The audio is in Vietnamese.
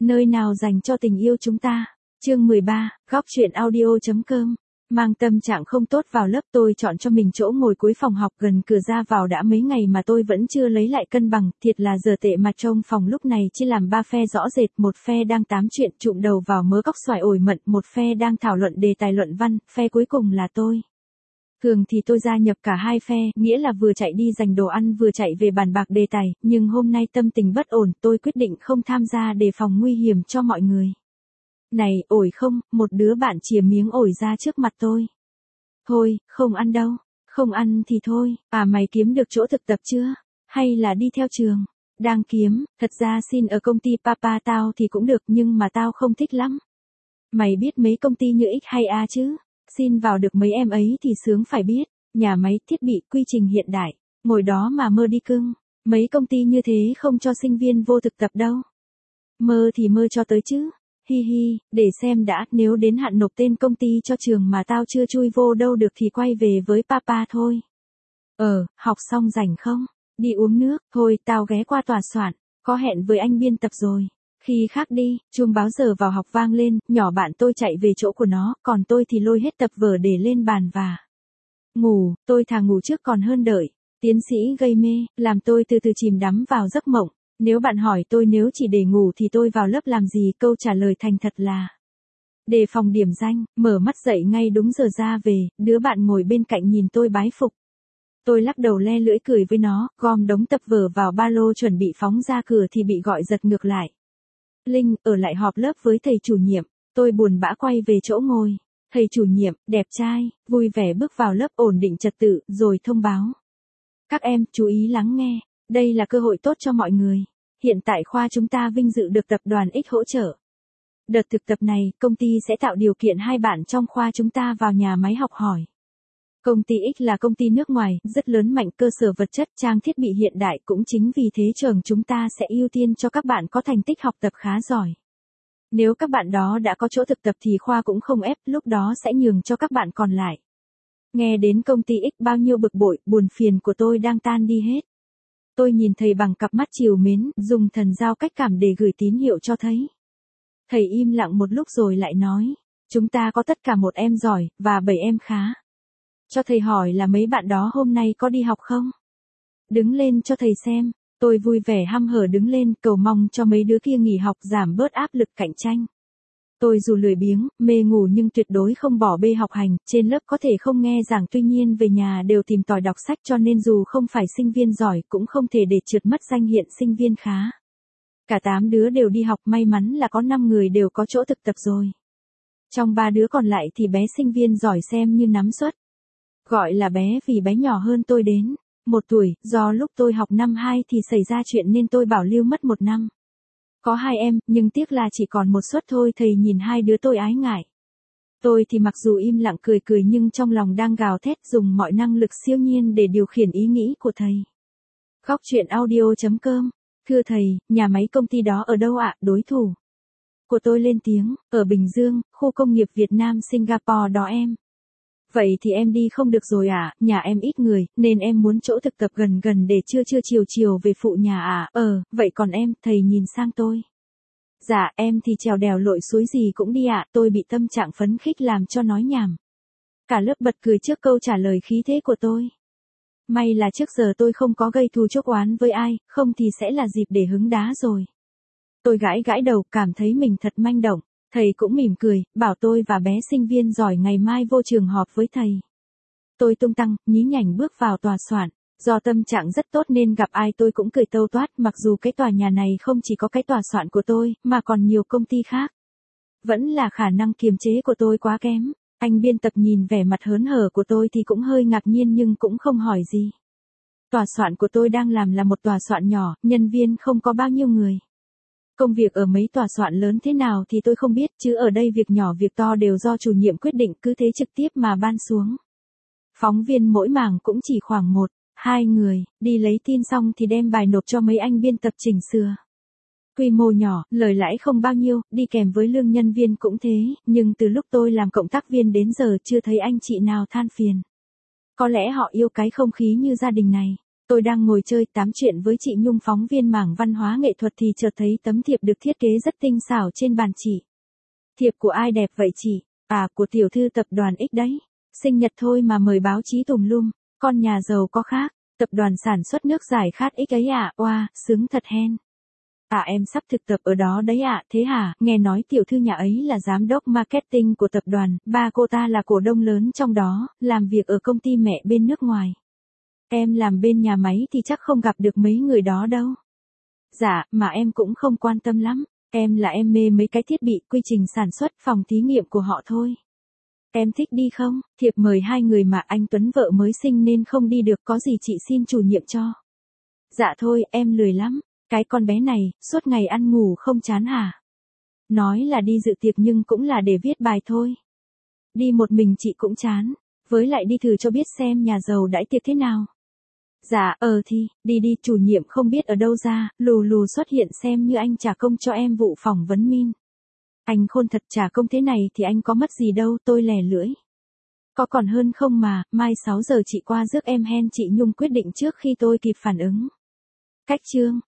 nơi nào dành cho tình yêu chúng ta. Chương 13, góc truyện audio.com. Mang tâm trạng không tốt vào lớp, tôi chọn cho mình chỗ ngồi cuối phòng học gần cửa ra vào. Đã mấy ngày mà tôi vẫn chưa lấy lại cân bằng, thiệt là giờ tệ mà trong phòng lúc này chia làm 3 phe rõ rệt. Một phe đang tám chuyện trụm đầu vào mớ cóc xoài ổi mận, một phe đang thảo luận đề tài luận văn, phe cuối cùng là tôi. Thường thì tôi gia nhập cả hai phe, nghĩa là vừa chạy đi giành đồ ăn vừa chạy về bàn bạc đề tài, nhưng hôm nay tâm tình bất ổn, tôi quyết định không tham gia đề phòng nguy hiểm cho mọi người. Này, ổi không, một đứa bạn chìa miếng ổi ra trước mặt tôi. Thôi, không ăn đâu, không ăn thì thôi, mày kiếm được chỗ thực tập chưa? Hay là đi theo trường? Đang kiếm, thật ra xin ở công ty papa tao thì cũng được nhưng mà tao không thích lắm. Mày biết mấy công ty như X hay A chứ? Xin vào được mấy em ấy thì sướng phải biết, nhà máy, thiết bị, quy trình hiện đại, ngồi đó mà mơ đi cưng. Mấy công ty như thế không cho sinh viên vô thực tập đâu. Mơ thì mơ cho tới chứ. Hi hi, để xem đã, nếu đến hạn nộp tên công ty cho trường mà tao chưa chui vô đâu được thì quay về với papa thôi. Học xong rảnh không? Đi uống nước, thôi tao ghé qua tòa soạn, có hẹn với anh biên tập rồi. Khi khác đi, chuông báo giờ vào học vang lên, nhỏ bạn tôi chạy về chỗ của nó, còn tôi thì lôi hết tập vở để lên bàn và ngủ. Tôi thà ngủ trước còn hơn đợi. Tiến sĩ gây mê, làm tôi từ từ chìm đắm vào giấc mộng. Nếu bạn hỏi tôi nếu chỉ để ngủ thì tôi vào lớp làm gì, câu trả lời thành thật là đề phòng điểm danh. Mở mắt dậy ngay đúng giờ ra về, đứa bạn ngồi bên cạnh nhìn tôi bái phục. Tôi lắc đầu le lưỡi cười với nó, gom đống tập vở vào ba lô chuẩn bị phóng ra cửa thì bị gọi giật ngược lại. Linh, ở lại họp lớp với thầy chủ nhiệm. Tôi buồn bã quay về chỗ ngồi. Thầy chủ nhiệm, đẹp trai, vui vẻ bước vào lớp ổn định trật tự, rồi thông báo. Các em, chú ý lắng nghe, đây là cơ hội tốt cho mọi người. Hiện tại khoa chúng ta vinh dự được tập đoàn X hỗ trợ. Đợt thực tập này, công ty sẽ tạo điều kiện hai bạn trong khoa chúng ta vào nhà máy học hỏi. Công ty X là công ty nước ngoài, rất lớn mạnh, cơ sở vật chất, trang thiết bị hiện đại, cũng chính vì thế trường chúng ta sẽ ưu tiên cho các bạn có thành tích học tập khá giỏi. Nếu các bạn đó đã có chỗ thực tập thì khoa cũng không ép, lúc đó sẽ nhường cho các bạn còn lại. Nghe đến công ty X bao nhiêu bực bội, buồn phiền của tôi đang tan đi hết. Tôi nhìn thầy bằng cặp mắt trìu mến, dùng thần giao cách cảm để gửi tín hiệu cho thấy. Thầy im lặng một lúc rồi lại nói, chúng ta có tất cả 1 em giỏi, và 7 em khá. Cho thầy hỏi là mấy bạn đó hôm nay có đi học không? Đứng lên cho thầy xem. Tôi vui vẻ hăm hở đứng lên, cầu mong cho mấy đứa kia nghỉ học giảm bớt áp lực cạnh tranh. Tôi dù lười biếng, mê ngủ nhưng tuyệt đối không bỏ bê học hành, trên lớp có thể không nghe giảng tuy nhiên về nhà đều tìm tòi đọc sách cho nên dù không phải sinh viên giỏi cũng không thể để trượt mất danh hiện sinh viên khá. Cả 8 đứa đều đi học, may mắn là có 5 người đều có chỗ thực tập rồi. Trong 3 đứa còn lại thì bé sinh viên giỏi xem như nắm suất. Gọi là bé vì bé nhỏ hơn tôi đến 1 tuổi, do lúc tôi học năm 2 thì xảy ra chuyện nên tôi bảo lưu mất 1 năm. Có 2 em, nhưng tiếc là chỉ còn 1 suất thôi, thầy nhìn 2 đứa tôi ái ngại. Tôi thì mặc dù im lặng cười cười nhưng trong lòng đang gào thét dùng mọi năng lực siêu nhiên để điều khiển ý nghĩ của thầy. Góc truyện audio.com. Thưa thầy, nhà máy công ty đó ở đâu ạ? Đối thủ của tôi lên tiếng, ở Bình Dương, khu công nghiệp Việt Nam Singapore đó em. Vậy thì em đi không được rồi à, nhà em ít người, nên em muốn chỗ thực tập gần gần để trưa chiều về phụ nhà à. Vậy còn em, thầy nhìn sang tôi. Dạ, em thì trèo đèo lội suối gì cũng đi ạ. Tôi bị tâm trạng phấn khích làm cho nói nhảm. Cả lớp bật cười trước câu trả lời khí thế của tôi. May là trước giờ tôi không có gây thù chuốc oán với ai, không thì sẽ là dịp để hứng đá rồi. Tôi gãi đầu, cảm thấy mình thật manh động. Thầy cũng mỉm cười, bảo tôi và bé sinh viên giỏi ngày mai vô trường họp với thầy. Tôi tung tăng, nhí nhảnh bước vào tòa soạn. Do tâm trạng rất tốt nên gặp ai tôi cũng cười tâu toát, mặc dù cái tòa nhà này không chỉ có cái tòa soạn của tôi, mà còn nhiều công ty khác. Vẫn là khả năng kiềm chế của tôi quá kém. Anh biên tập nhìn vẻ mặt hớn hở của tôi thì cũng hơi ngạc nhiên nhưng cũng không hỏi gì. Tòa soạn của tôi đang làm là một tòa soạn nhỏ, nhân viên không có bao nhiêu người. Công việc ở mấy tòa soạn lớn thế nào thì tôi không biết, chứ ở đây việc nhỏ việc to đều do chủ nhiệm quyết định, cứ thế trực tiếp mà ban xuống. Phóng viên mỗi mảng cũng chỉ khoảng 1-2 người, đi lấy tin xong thì đem bài nộp cho mấy anh biên tập chỉnh sửa. Quy mô nhỏ, lời lãi không bao nhiêu, đi kèm với lương nhân viên cũng thế, nhưng từ lúc tôi làm cộng tác viên đến giờ chưa thấy anh chị nào than phiền. Có lẽ họ yêu cái không khí như gia đình này. Tôi đang ngồi chơi tám chuyện với chị Nhung phóng viên mảng văn hóa nghệ thuật thì chợt thấy tấm thiệp được thiết kế rất tinh xảo trên bàn chị. Thiệp của ai đẹp vậy chị? À, của tiểu thư tập đoàn X đấy. Sinh nhật thôi mà mời báo chí tùm lum, con nhà giàu có khác, tập đoàn sản xuất nước giải khát X ấy à, oa, sướng thật hen. À em sắp thực tập ở đó đấy ạ, thế hả, nghe nói tiểu thư nhà ấy là giám đốc marketing của tập đoàn, ba cô ta là cổ đông lớn trong đó, làm việc ở công ty mẹ bên nước ngoài. Em làm bên nhà máy thì chắc không gặp được mấy người đó đâu. Dạ, mà em cũng không quan tâm lắm, em mê mấy cái thiết bị, quy trình sản xuất, phòng thí nghiệm của họ thôi. Em thích đi không? Thiệp mời 2 người mà anh Tuấn vợ mới sinh nên không đi được, có gì chị xin chủ nhiệm cho. Dạ thôi, em lười lắm. Cái con bé này, suốt ngày ăn ngủ không chán hả? Nói là đi dự tiệc nhưng cũng là để viết bài thôi. Đi một mình chị cũng chán. Với lại đi thử cho biết xem nhà giàu đãi tiệc thế nào. Dạ, thì, đi chủ nhiệm không biết ở đâu ra, lù lù xuất hiện xem như anh trả công cho em vụ phỏng vấn min. Anh khôn thật, trả công thế này thì anh có mất gì đâu, tôi lè lưỡi. Có còn hơn không mà, mai 6 giờ chị qua rước em hen, chị Nhung quyết định trước khi tôi kịp phản ứng. Cách chương.